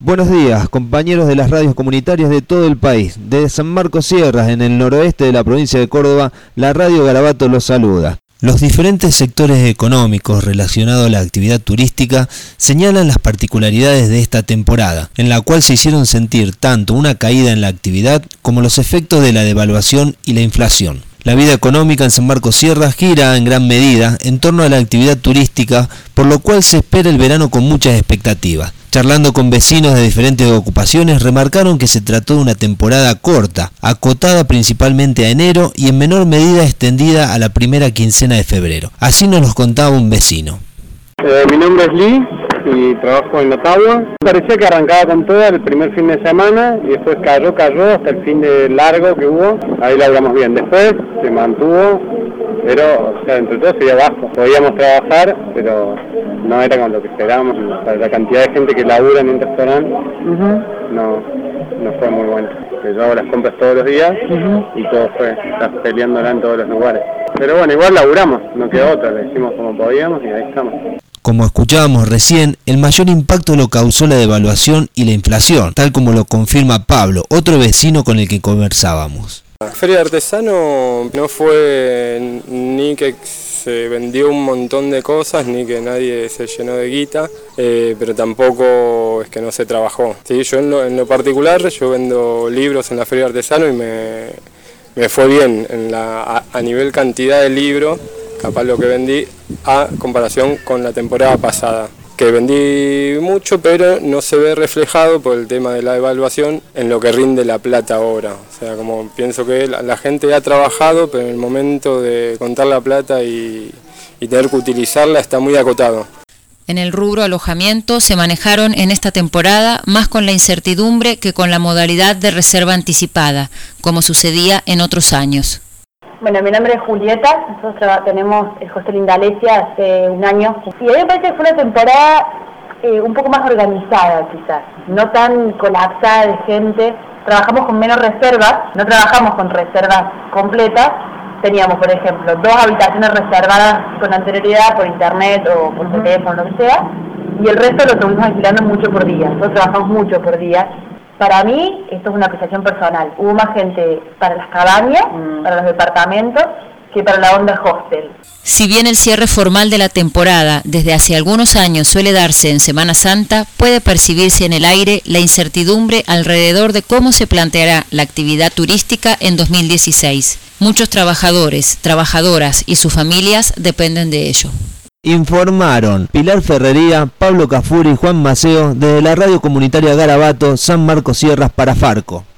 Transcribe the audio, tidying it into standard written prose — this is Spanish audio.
Buenos días, compañeros de las radios comunitarias de todo el país. Desde San Marcos Sierras, en el noroeste de la provincia de Córdoba, la Radio Garabato los saluda. Los diferentes sectores económicos relacionados a la actividad turística señalan las particularidades de esta temporada, en la cual se hicieron sentir tanto una caída en la actividad como los efectos de la devaluación y la inflación. La vida económica en San Marcos Sierras gira en gran medida en torno a la actividad turística, por lo cual se espera el verano con muchas expectativas. Charlando con vecinos de diferentes ocupaciones, remarcaron que se trató de una temporada corta, acotada principalmente a enero y en menor medida extendida a la primera quincena de febrero. Así nos los contaba un vecino. Mi nombre es Lee y trabajo en Ottawa. Parecía que arrancaba con todo el primer fin de semana y después cayó hasta el fin de largo que hubo. Ahí lo hablamos bien. Después se mantuvo, pero entre todo seguía bajo. Podíamos trabajar, pero no era con lo que esperábamos. La cantidad de gente que labura en un restaurante no fue muy buena. Yo hago las compras todos los días y todo estás peleándola en todos los lugares. Pero bueno, igual laburamos, no quedó otra, le hicimos como podíamos y ahí estamos. Como escuchábamos recién, el mayor impacto lo causó la devaluación y la inflación, tal como lo confirma Pablo, otro vecino con el que conversábamos. La Feria de Artesano no fue ni que se vendió un montón de cosas, ni que nadie se llenó de guita, pero tampoco es que no se trabajó. Sí, yo en lo particular, yo vendo libros en la Feria de Artesano y me fue bien a nivel cantidad de libros, capaz lo que vendí a comparación con la temporada pasada. Que vendí mucho, pero no se ve reflejado por el tema de la devaluación en lo que rinde la plata ahora. O sea, como pienso que la gente ha trabajado, pero en el momento de contar la plata y tener que utilizarla está muy acotado. En el rubro alojamiento se manejaron en esta temporada más con la incertidumbre que con la modalidad de reserva anticipada, como sucedía en otros años. Bueno, mi nombre es Julieta, nosotros tenemos el hostel Indalecia hace un año y a mí me parece que fue una temporada un poco más organizada quizás, no tan colapsada de gente, trabajamos con menos reservas, no trabajamos con reservas completas, teníamos por ejemplo 2 habitaciones reservadas con anterioridad por internet o por teléfono, lo que sea, y el resto lo estuvimos alquilando mucho por día, nosotros trabajamos mucho por día. Para mí, esto es una apreciación personal. Hubo más gente para las cabañas, para los departamentos, que para la onda hostel. Si bien el cierre formal de la temporada desde hace algunos años suele darse en Semana Santa, puede percibirse en el aire la incertidumbre alrededor de cómo se planteará la actividad turística en 2016. Muchos trabajadores, trabajadoras y sus familias dependen de ello. Informaron Pilar Ferrería, Pablo Cafuri y Juan Maceo desde la radio comunitaria Garabato, San Marcos Sierras para Farco.